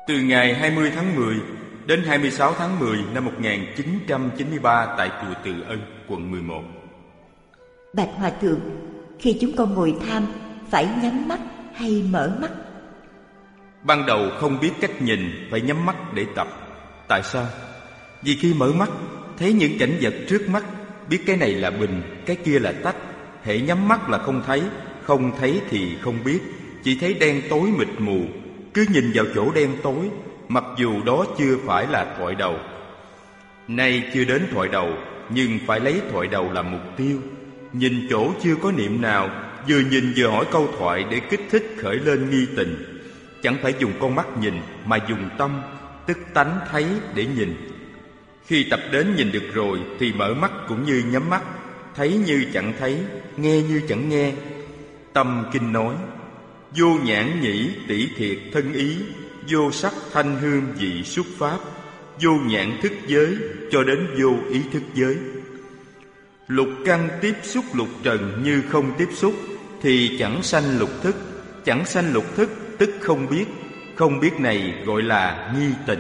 Từ ngày 20 tháng 10 đến 26 tháng 10 năm 1993 tại chùa Từ Ân, quận 11. Bạch Hòa Thượng, khi chúng con ngồi tham, phải nhắm mắt hay mở mắt? Ban đầu không biết cách nhìn, phải nhắm mắt để tập. Tại sao? Vì khi mở mắt, thấy những cảnh vật trước mắt, biết cái này là bình, cái kia là tách. Hễ nhắm mắt là không thấy thì không biết, chỉ thấy đen tối mịt mù. Cứ nhìn vào chỗ đen tối, mặc dù đó chưa phải là thoại đầu. Nay chưa đến thoại đầu, nhưng phải lấy thoại đầu làm mục tiêu. Nhìn chỗ chưa có niệm nào, vừa nhìn vừa hỏi câu thoại để kích thích khởi lên nghi tình. Chẳng phải dùng con mắt nhìn, mà dùng tâm, tức tánh thấy để nhìn. Khi tập đến nhìn được rồi thì mở mắt cũng như nhắm mắt, thấy như chẳng thấy, nghe như chẳng nghe. Tâm kinh nói: vô nhãn nhĩ tỷ thiệt thân ý, vô sắc thanh hương vị xuất pháp, vô nhãn thức giới cho đến vô ý thức giới. Lục căn tiếp xúc lục trần như không tiếp xúc, thì chẳng sanh lục thức. Chẳng sanh lục thức tức không biết. Không biết này gọi là nghi tình.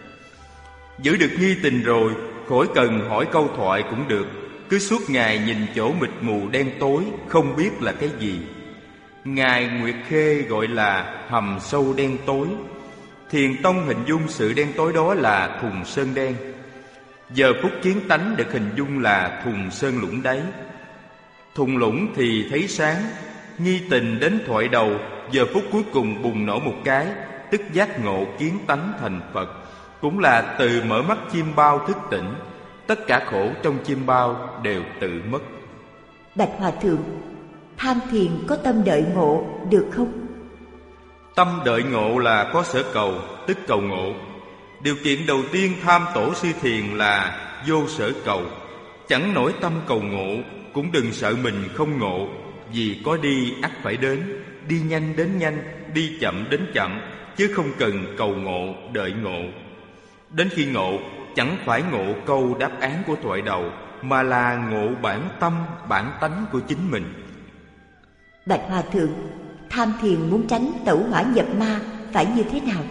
Giữ được nghi tình rồi, khỏi cần hỏi câu thoại cũng được. Cứ suốt ngày nhìn chỗ mịt mù đen tối, không biết là cái gì. Ngài Nguyệt Khê gọi là hầm sâu đen tối. Thiền tông hình dung sự đen tối đó là thùng sơn đen. Giờ phút kiến tánh được hình dung là thùng sơn lũng đáy. Thùng lũng thì thấy sáng. Nghi tình đến thoại đầu, giờ phút cuối cùng bùng nổ một cái, tức giác ngộ kiến tánh thành Phật. Cũng là từ mở mắt chim bao thức tỉnh. Tất cả khổ trong chim bao đều tự mất. Bạch Hòa Thượng, tham thiền có tâm đợi ngộ được không? Tâm đợi ngộ là có sở cầu, tức cầu ngộ. Điều kiện đầu tiên tham tổ sư thiền là vô sở cầu. Chẳng nổi tâm cầu ngộ, cũng đừng sợ mình không ngộ. Vì có đi ắt phải đến, đi nhanh đến nhanh, đi chậm đến chậm, chứ không cần cầu ngộ, đợi ngộ. Đến khi ngộ, chẳng phải ngộ câu đáp án của thoại đầu, mà là ngộ bản tâm, bản tánh của chính mình. Bạch Hòa Thượng, tham thiền muốn tránh tẩu hỏa nhập ma phải như thế nào?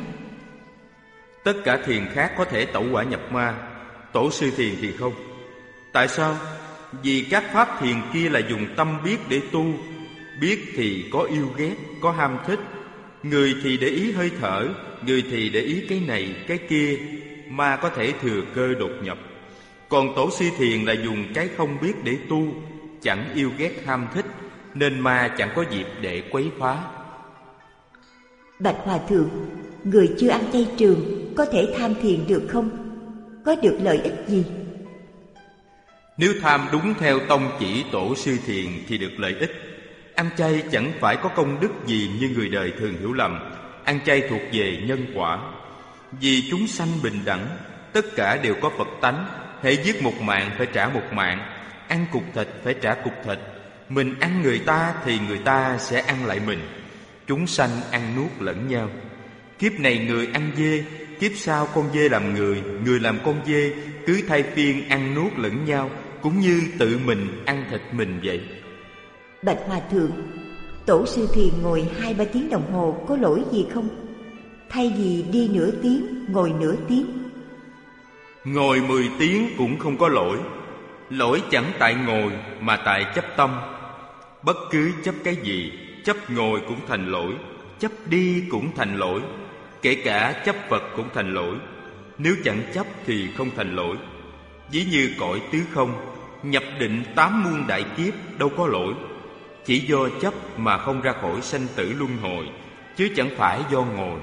Tất cả thiền khác có thể tẩu hỏa nhập ma, tổ sư thiền thì không. Tại sao? Vì các pháp thiền kia là dùng tâm biết để tu. Biết thì có yêu ghét, có ham thích. Người thì để ý hơi thở, người thì để ý cái này, cái kia. Ma có thể thừa cơ đột nhập. Còn tổ sư thiền là dùng cái không biết để tu, chẳng yêu ghét ham thích, nên ma chẳng có dịp để quấy phá. Bạch Hòa Thượng, người chưa ăn chay trường có thể tham thiền được không? Có được lợi ích gì? Nếu tham đúng theo tông chỉ tổ sư thiền thì được lợi ích. Ăn chay chẳng phải có công đức gì như người đời thường hiểu lầm. Ăn chay thuộc về nhân quả. Vì chúng sanh bình đẳng, tất cả đều có Phật tánh. Hễ giết một mạng phải trả một mạng, ăn cục thịt phải trả cục thịt. Mình ăn người ta thì người ta sẽ ăn lại mình. Chúng sanh ăn nuốt lẫn nhau. Kiếp này người ăn dê, kiếp sau con dê làm người, người làm con dê, cứ thay phiên ăn nuốt lẫn nhau, cũng như tự mình ăn thịt mình vậy. Bạch Hòa Thượng, tổ sư thiền ngồi 2-3 tiếng đồng hồ có lỗi gì không? Thay vì đi nửa tiếng, ngồi nửa tiếng. Ngồi 10 tiếng cũng không có lỗi. Lỗi chẳng tại ngồi mà tại chấp tâm. Bất cứ chấp cái gì, chấp ngồi cũng thành lỗi, chấp đi cũng thành lỗi, kể cả chấp Phật cũng thành lỗi. Nếu chẳng chấp thì không thành lỗi. Ví như cõi tứ không, nhập định 8 muôn đại kiếp đâu có lỗi. Chỉ do chấp mà không ra khỏi sanh tử luân hồi, chứ chẳng phải do ngồi.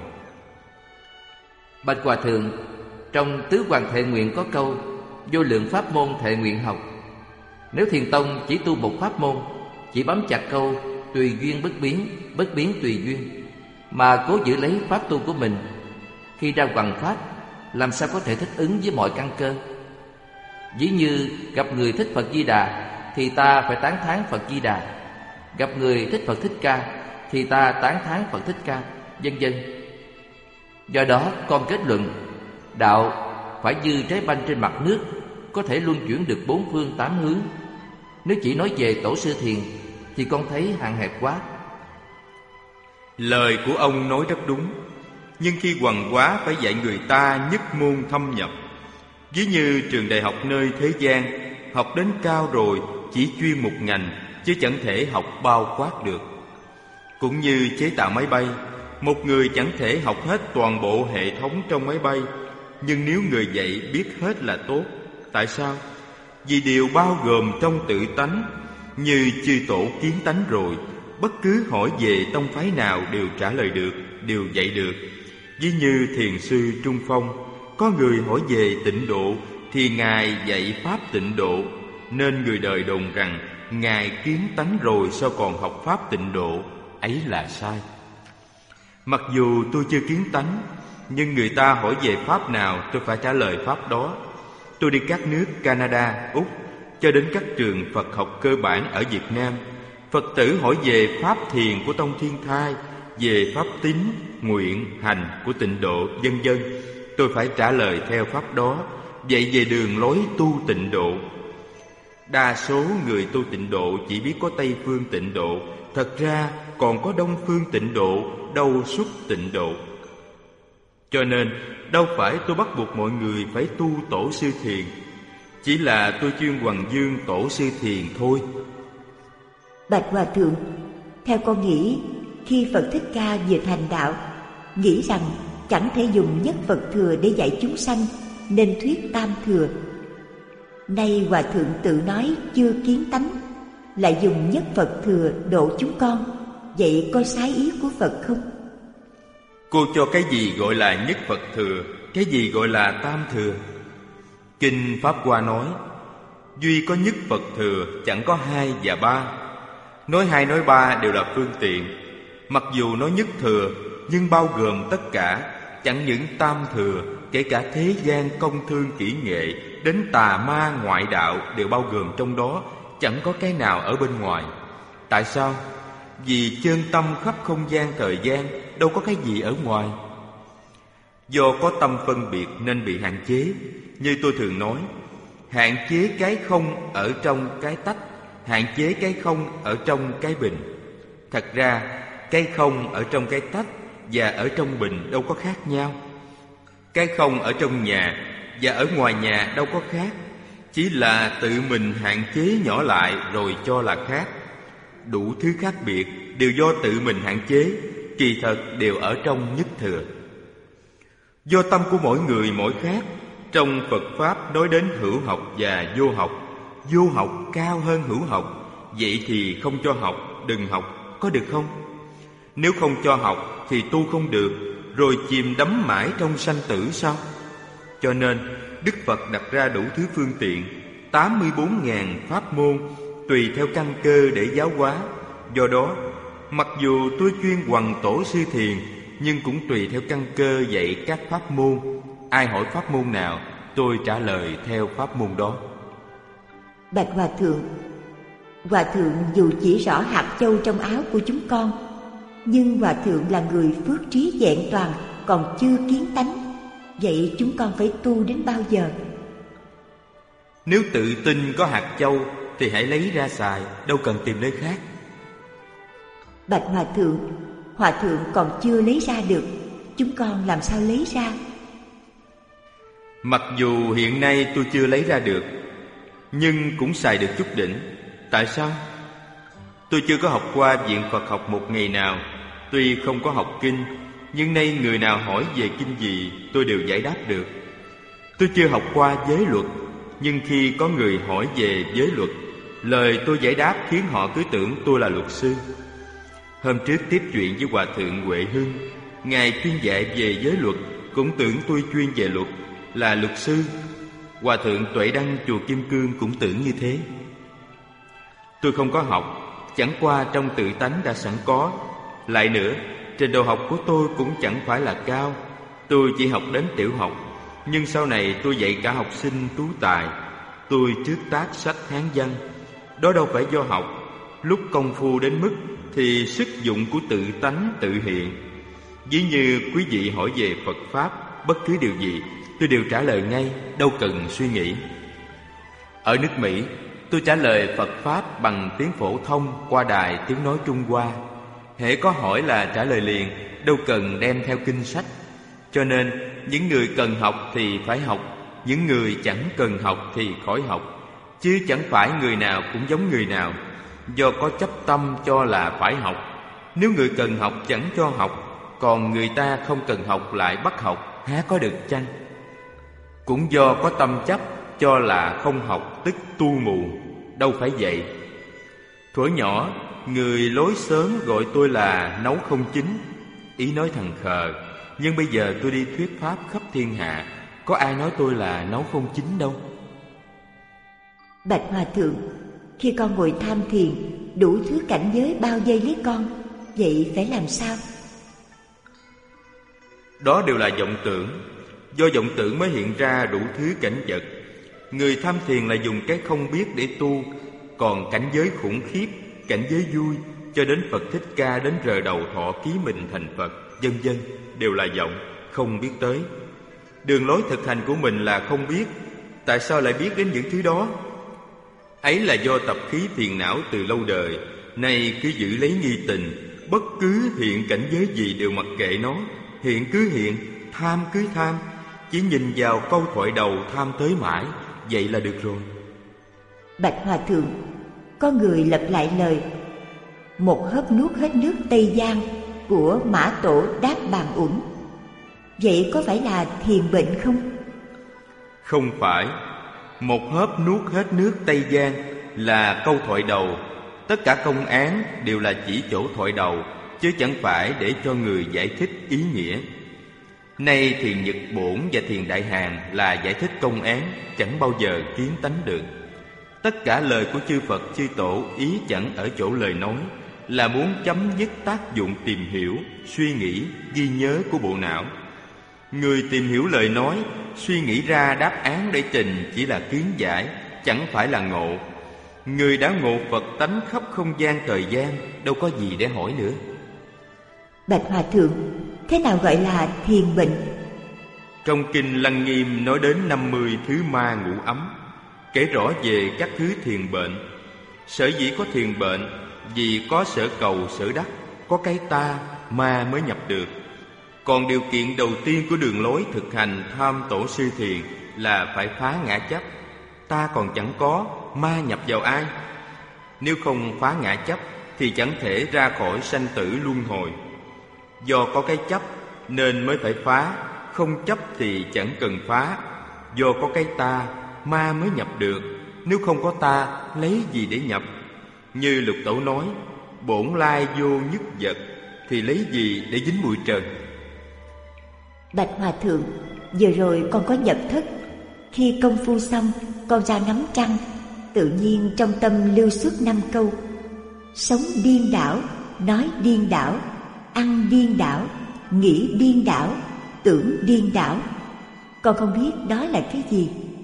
Bạch Hòa Thượng, trong Tứ Hoàng Thệ Nguyện có câu vô lượng pháp môn thệ nguyện học. Nếu thiền tông chỉ tu một pháp môn, chỉ bám chặt câu tùy duyên bất biến tùy duyên, mà cố giữ lấy pháp tu của mình, khi ra hoằng pháp làm sao có thể thích ứng với mọi căn cơ? Ví như gặp người thích Phật Di Đà thì ta phải tán thán Phật Di Đà, gặp người thích Phật Thích Ca thì ta tán thán Phật Thích Ca, vân vân. Do đó con kết luận đạo phải như trái banh trên mặt nước, có thể luân chuyển được 4 phương 8 hướng. Nếu chỉ nói về tổ sư thiền thì con thấy hạn hẹp quá. Lời của ông nói rất đúng. nhưng khi hoằng quá phải dạy người ta nhất môn thâm nhập. Ví như trường đại học nơi thế gian, học đến cao rồi chỉ chuyên một ngành, chứ chẳng thể học bao quát được. Cũng như chế tạo máy bay, một người chẳng thể học hết toàn bộ hệ thống trong máy bay, nhưng nếu người dạy biết hết là tốt. Tại sao? Vì điều bao gồm trong tự tánh. Như chư tổ kiến tánh rồi, bất cứ hỏi về tông phái nào đều trả lời được, đều dạy được. Ví như thiền sư Trung Phong, có người hỏi về tịnh độ thì Ngài dạy pháp tịnh độ, nên người đời đồn rằng Ngài kiến tánh rồi sao còn học pháp tịnh độ, ấy là sai. Mặc dù tôi chưa kiến tánh, nhưng người ta hỏi về pháp nào tôi phải trả lời pháp đó. Tôi đi các nước Canada, Úc, cho đến các trường Phật học cơ bản ở Việt Nam. Phật tử hỏi về pháp thiền của Tông Thiên Thai, về pháp tín, nguyện, hành của tịnh độ, vân vân. Tôi phải trả lời theo pháp đó, dạy về đường lối tu tịnh độ. Đa số người tu tịnh độ chỉ biết có Tây phương tịnh độ, thật ra còn có Đông phương tịnh độ, đâu xuất tịnh độ. Cho nên đâu phải tôi bắt buộc mọi người phải tu tổ sư thiền, chỉ là tôi chuyên hoằng dương tổ sư thiền thôi. Bạch Hòa Thượng, theo con nghĩ, khi Phật Thích Ca vừa thành đạo, nghĩ rằng chẳng thể dùng nhất Phật thừa để dạy chúng sanh, nên thuyết tam thừa. Nay Hòa Thượng tự nói chưa kiến tánh, lại dùng nhất Phật thừa độ chúng con, vậy có sai ý của Phật không? Cô cho cái gì gọi là nhất Phật thừa, cái gì gọi là tam thừa? Kinh Pháp Hoa nói, duy có nhất Phật thừa, chẳng có hai và ba. Nói hai nói ba đều là phương tiện. Mặc dù nói nhất thừa, nhưng bao gồm tất cả. Chẳng những tam thừa, kể cả thế gian công thương kỹ nghệ, đến tà ma ngoại đạo đều bao gồm trong đó, chẳng có cái nào ở bên ngoài. Tại sao? Vì chân tâm khắp không gian thời gian, đâu có cái gì ở ngoài. Do có tâm phân biệt nên bị hạn chế. Như tôi thường nói, hạn chế cái không ở trong cái tách, hạn chế cái không ở trong cái bình. Thật ra, cái không ở trong cái tách và ở trong bình đâu có khác nhau. Cái không ở trong nhà và ở ngoài nhà đâu có khác, chỉ là tự mình hạn chế nhỏ lại rồi cho là khác. Đủ thứ khác biệt đều do tự mình hạn chế, kỳ thật đều ở trong nhất thừa. Do tâm của mỗi người mỗi khác, trong Phật Pháp nói đến hữu học và vô học. Vô học cao hơn hữu học, vậy thì không cho học, đừng học, có được không? Nếu không cho học thì tu không được, rồi chìm đắm mãi trong sanh tử sao? Cho nên Đức Phật đặt ra đủ thứ phương tiện, 84.000 pháp môn, tùy theo căn cơ để giáo hóa. Do đó, mặc dù tôi chuyên hoằng tổ sư thiền, nhưng cũng tùy theo căn cơ dạy các pháp môn. Ai hỏi pháp môn nào, tôi trả lời theo pháp môn đó. Bạch Hòa Thượng, Hòa Thượng dù chỉ rõ hạt châu trong áo của chúng con, nhưng Hòa Thượng là người phước trí vẹn toàn, còn chưa kiến tánh. Vậy chúng con phải tu đến bao giờ? Nếu tự tin có hạt châu thì hãy lấy ra xài, đâu cần tìm nơi khác. Bạch Hòa Thượng còn chưa lấy ra được, chúng con làm sao lấy ra? Mặc dù hiện nay tôi chưa lấy ra được, nhưng cũng xài được chút đỉnh. Tại sao? Tôi chưa có học qua viện Phật học một ngày nào. Tuy không có học kinh, nhưng nay người nào hỏi về kinh gì tôi đều giải đáp được. Tôi chưa học qua giới luật, nhưng khi có người hỏi về giới luật, lời tôi giải đáp khiến họ cứ tưởng tôi là luật sư. Hôm trước tiếp chuyện với Hòa Thượng Huệ Hưng, Ngài chuyên dạy về giới luật, cũng tưởng tôi chuyên về luật, là luật sư. Hòa Thượng Tuệ Đăng chùa Kim Cương cũng tưởng như thế. Tôi không có học, chẳng qua trong tự tánh đã sẵn có. Lại nữa, trình độ học của tôi cũng chẳng phải là cao. Tôi chỉ học đến tiểu học, nhưng sau này tôi dạy cả học sinh tú tài. Tôi trước tác sách Hán văn. Đó đâu phải do học. Lúc công phu đến mức thì sức dụng của tự tánh tự hiện. Ví như quý vị hỏi về Phật Pháp, bất cứ điều gì tôi đều trả lời ngay, đâu cần suy nghĩ. Ở nước Mỹ, tôi trả lời Phật Pháp bằng tiếng phổ thông qua đài tiếng nói Trung Hoa. Hễ có hỏi là trả lời liền, đâu cần đem theo kinh sách. Cho nên những người cần học thì phải học, những người chẳng cần học thì khỏi học. Chứ chẳng phải người nào cũng giống người nào, do có chấp tâm cho là phải học. Nếu người cần học chẳng cho học, còn người ta không cần học lại bắt học, há có được chăng? Cũng do có tâm chấp cho là không học tức tu mù, đâu phải vậy. Thuở nhỏ, người lối xóm gọi tôi là nấu không chín, ý nói thằng khờ. Nhưng bây giờ tôi đi thuyết pháp khắp thiên hạ, có ai nói tôi là nấu không chín đâu. Bạch Hòa Thượng, khi con ngồi tham thiền, đủ thứ cảnh giới bao vây lấy con, vậy phải làm sao? Đó đều là vọng tưởng. Do vọng tưởng mới hiện ra đủ thứ cảnh vật. Người tham thiền là dùng cái không biết để tu. Còn cảnh giới khủng khiếp, cảnh giới vui, cho đến Phật Thích Ca đến rờ đầu thọ ký mình thành Phật, vân vân, đều là vọng, không biết tới. Đường lối thực hành của mình là không biết. Tại sao lại biết đến những thứ đó? Ấy là do tập khí phiền não từ lâu đời. Nay cứ giữ lấy nghi tình, bất cứ hiện cảnh giới gì đều mặc kệ nó. Hiện cứ hiện, tham cứ tham, chỉ nhìn vào câu thoại đầu tham tới mãi, vậy là được rồi. Bạch Hòa Thượng, có người lặp lại lời một hớp nuốt hết nước Tây Giang của Mã Tổ Đáp Bàn Uẩn. Vậy có phải là thiền bệnh không? Không phải. Một hớp nuốt hết nước Tây Giang là câu thoại đầu. Tất cả công án đều là chỉ chỗ thoại đầu, chứ chẳng phải để cho người giải thích ý nghĩa. Nay thiền Nhật Bổn và thiền Đại Hàn là giải thích công án, chẳng bao giờ kiến tánh được. Tất cả lời của chư Phật chư Tổ ý chẳng ở chỗ lời nói, là muốn chấm dứt tác dụng tìm hiểu, suy nghĩ, ghi nhớ của bộ não. Người tìm hiểu lời nói, suy nghĩ ra đáp án để trình chỉ là kiến giải, chẳng phải là ngộ. Người đã ngộ Phật tánh khắp không gian thời gian, đâu có gì để hỏi nữa. Bạch Hòa Thượng, thế nào gọi là thiền bệnh? Trong Kinh Lăng Nghiêm nói đến 50 thứ ma ngũ ấm, kể rõ về các thứ thiền bệnh. Sở dĩ có thiền bệnh, vì có sở cầu sở đắc, có cái ta, ma mới nhập được. Còn điều kiện đầu tiên của đường lối thực hành tham tổ sư thiền là phải phá ngã chấp. Ta còn chẳng có, ma nhập vào ai? Nếu không phá ngã chấp thì chẳng thể ra khỏi sanh tử luân hồi. Do có cái chấp nên mới phải phá, không chấp thì chẳng cần phá. Do có cái ta, ma mới nhập được. Nếu không có ta, lấy gì để nhập? Như Lục Tổ nói, bổn lai vô nhất vật, thì lấy gì để dính bụi trần? Bạch Hòa Thượng, vừa rồi con có nhập thất. Khi công phu xong, con ra ngắm trăng. Tự nhiên trong tâm lưu xuất 5 câu: sống điên đảo, nói điên đảo, ăn điên đảo, nghĩ điên đảo, tưởng điên đảo. Con không biết đó là cái gì.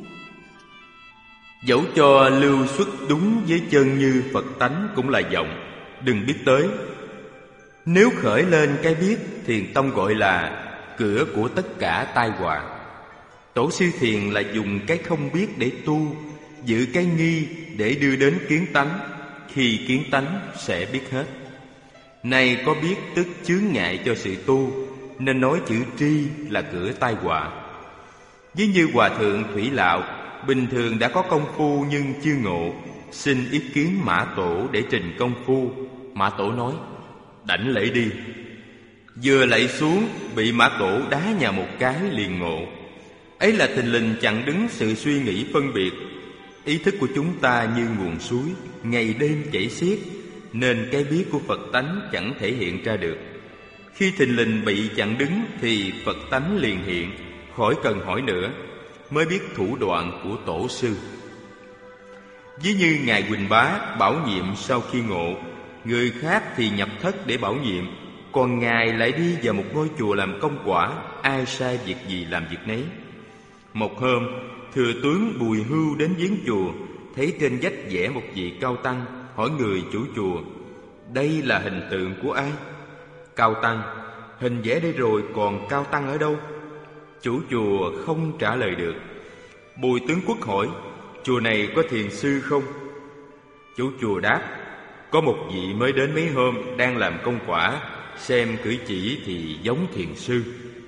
Dẫu cho lưu xuất đúng với chân như Phật tánh cũng là vọng, đừng biết tới. Nếu khởi lên cái biết, thiền tông gọi là cửa của tất cả tai họa. Tổ sư thiền là dùng cái không biết để tu, giữ cái nghi để đưa đến kiến tánh. Khi kiến tánh sẽ biết hết. Nay có biết tức chướng ngại cho sự tu, nên nói chữ tri là cửa tai họa. Ví như Hòa Thượng Thủy Lạo bình thường đã có công phu nhưng chưa ngộ, xin ý kiến Mã Tổ để trình công phu. Mã Tổ nói: đảnh lễ đi. Vừa lạy xuống, bị Mã Tổ đá nhào một cái liền ngộ. Ấy là thình lình chặn đứng sự suy nghĩ phân biệt. Ý thức của chúng ta như nguồn suối, ngày đêm chảy xiết, nên cái biết của Phật tánh chẳng thể hiện ra được. Khi thình lình bị chặn đứng thì Phật tánh liền hiện, khỏi cần hỏi nữa, mới biết thủ đoạn của tổ sư. Ví như Ngài Huỳnh Bá bảo nhiệm sau khi ngộ, người khác thì nhập thất để bảo nhiệm, còn Ngài lại đi vào một ngôi chùa làm công quả, ai sai việc gì làm việc nấy. Một hôm, thừa tướng Bùi Hưu đến viếng chùa, thấy trên vách vẽ một vị cao tăng, hỏi người chủ chùa: đây là hình tượng của ai? Cao tăng: hình vẽ đây rồi, còn cao tăng ở đâu? Chủ chùa không trả lời được. Bùi tướng quốc hỏi: chùa này có thiền sư không? Chủ chùa đáp: có một vị mới đến mấy hôm, đang làm công quả, xem cử chỉ thì giống thiền sư.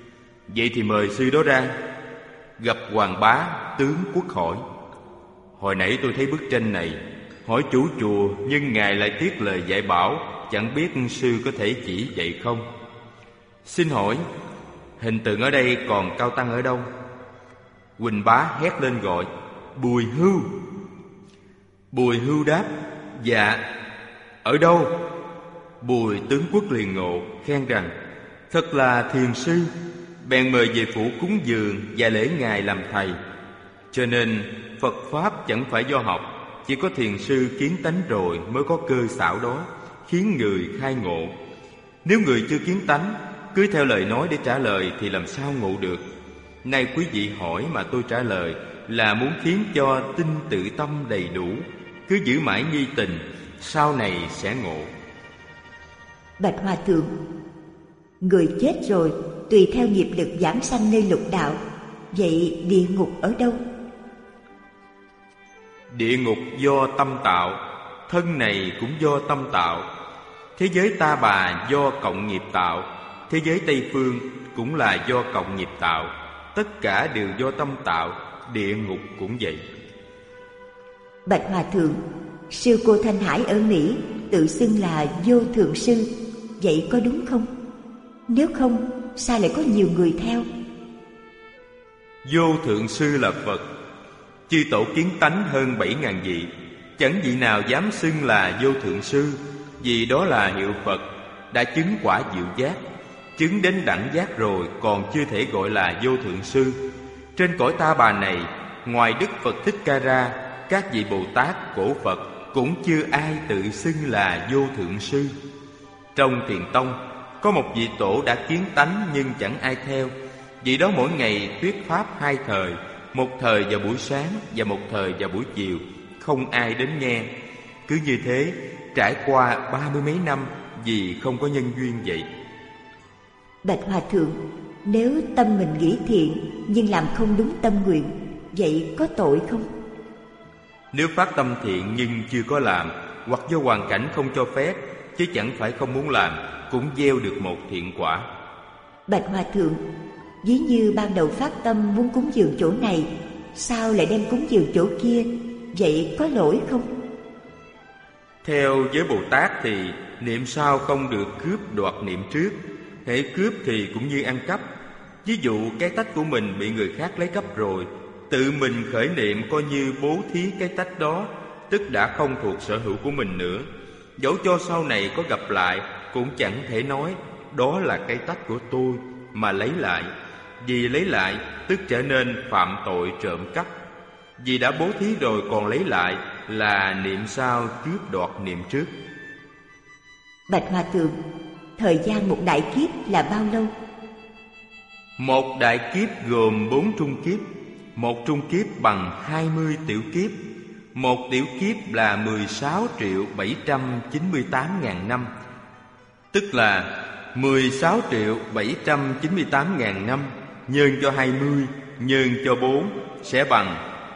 Vậy thì mời sư đó ra. Gặp Hoàng Bá, tướng Quốc hỏi: hồi nãy tôi thấy bức tranh này, hỏi chủ chùa, nhưng ngài lại tiếc lời dạy bảo, chẳng biết sư có thể chỉ dạy không? Xin hỏi, hình tượng ở đây còn cao tăng ở đâu? Huỳnh Bá hét lên gọi: Bùi Hưu! Bùi Hưu đáp: Dạ. Ở đâu? Bùi tướng Quốc liền ngộ, khen rằng: Thật là thiền sư. Bèn mời về phủ cúng dường và lễ ngài làm thầy. Cho nên Phật Pháp chẳng phải do học, chỉ có thiền sư kiến tánh rồi mới có cơ xảo đó, khiến người khai ngộ. Nếu người chưa kiến tánh, cứ theo lời nói để trả lời thì làm sao ngộ được? Nay quý vị hỏi mà tôi trả lời là muốn khiến cho tin tự tâm đầy đủ, cứ giữ mãi nghi tình, sau này sẽ ngộ. Bạch Hòa Thượng, người chết rồi tùy theo nghiệp lực giảng sanh nơi lục đạo, vậy địa ngục ở đâu? Địa ngục do tâm tạo, thân này cũng do tâm tạo. Thế giới Ta Bà do cộng nghiệp tạo, thế giới Tây Phương cũng là do cộng nghiệp tạo. Tất cả đều do tâm tạo, địa ngục cũng vậy. Bạch Hòa Thượng, sư cô Thanh Hải ở Mỹ tự xưng là Vô Thượng Sư, vậy có đúng không? Nếu không, sao lại có nhiều người theo? Vô Thượng Sư là Phật. Chư tổ kiến tánh hơn 7.000 vị, chẳng vị nào dám xưng là Vô Thượng Sư, vì đó là hiệu Phật, đã chứng quả diệu giác. Chứng đến đẳng giác rồi còn chưa thể gọi là Vô Thượng Sư. Trên cõi Ta Bà này, ngoài Đức Phật Thích Ca ra, các vị Bồ Tát, cổ Phật cũng chưa ai tự xưng là Vô Thượng Sư. Trong Thiền Tông có một vị tổ đã kiến tánh nhưng chẳng ai theo. Vị đó mỗi ngày thuyết pháp 2 thời, một thời vào buổi sáng và một thời vào buổi chiều, không ai đến nghe. Cứ như thế trải qua 30 mấy năm vì không có nhân duyên vậy. Bạch Hòa Thượng, nếu tâm mình nghĩ thiện nhưng làm không đúng tâm nguyện, vậy có tội không? Nếu phát tâm thiện nhưng chưa có làm, hoặc do hoàn cảnh không cho phép, chứ chẳng phải không muốn làm, cũng gieo được một thiện quả. Bạch Hòa Thượng, ví như ban đầu phát tâm muốn cúng dường chỗ này, sao lại đem cúng dường chỗ kia, vậy có lỗi không? Theo giới Bồ Tát thì niệm sau không được cướp đoạt niệm trước. Hễ cướp thì cũng như ăn cắp. Ví dụ cái tách của mình bị người khác lấy cắp rồi, tự mình khởi niệm coi như bố thí cái tách đó, tức đã không thuộc sở hữu của mình nữa. Dẫu cho sau này có gặp lại, cũng chẳng thể nói đó là cái tách của tôi mà lấy lại. Vì lấy lại tức trở nên phạm tội trộm cắp. Vì đã bố thí rồi còn lấy lại là niệm sau cướp đoạt niệm trước. Bạch Hòa Thượng, thời gian một đại kiếp là bao lâu? Một đại kiếp gồm 4 trung kiếp. Một trung kiếp bằng 20 tiểu kiếp. Một tiểu kiếp là 16.798.000 năm, tức là 16.798.000 năm nhân cho 20 nhân cho 4 sẽ bằng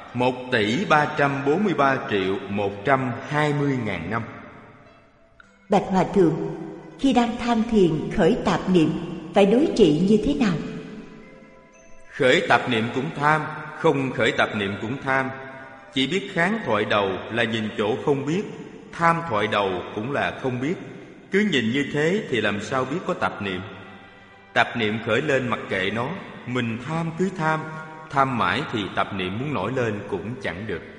1.343.120.000 năm. Bạch Hòa Thượng, khi đang tham thiền khởi tạp niệm phải đối trị như thế nào? Khởi tạp niệm cũng tham, không khởi tạp niệm cũng tham. Chỉ biết kháng thoại đầu là nhìn chỗ không biết, tham thoại đầu cũng là không biết. Cứ nhìn như thế thì làm sao biết có tạp niệm? Tạp niệm khởi lên mặc kệ nó, mình tham cứ tham, tham mãi thì tạp niệm muốn nổi lên cũng chẳng được.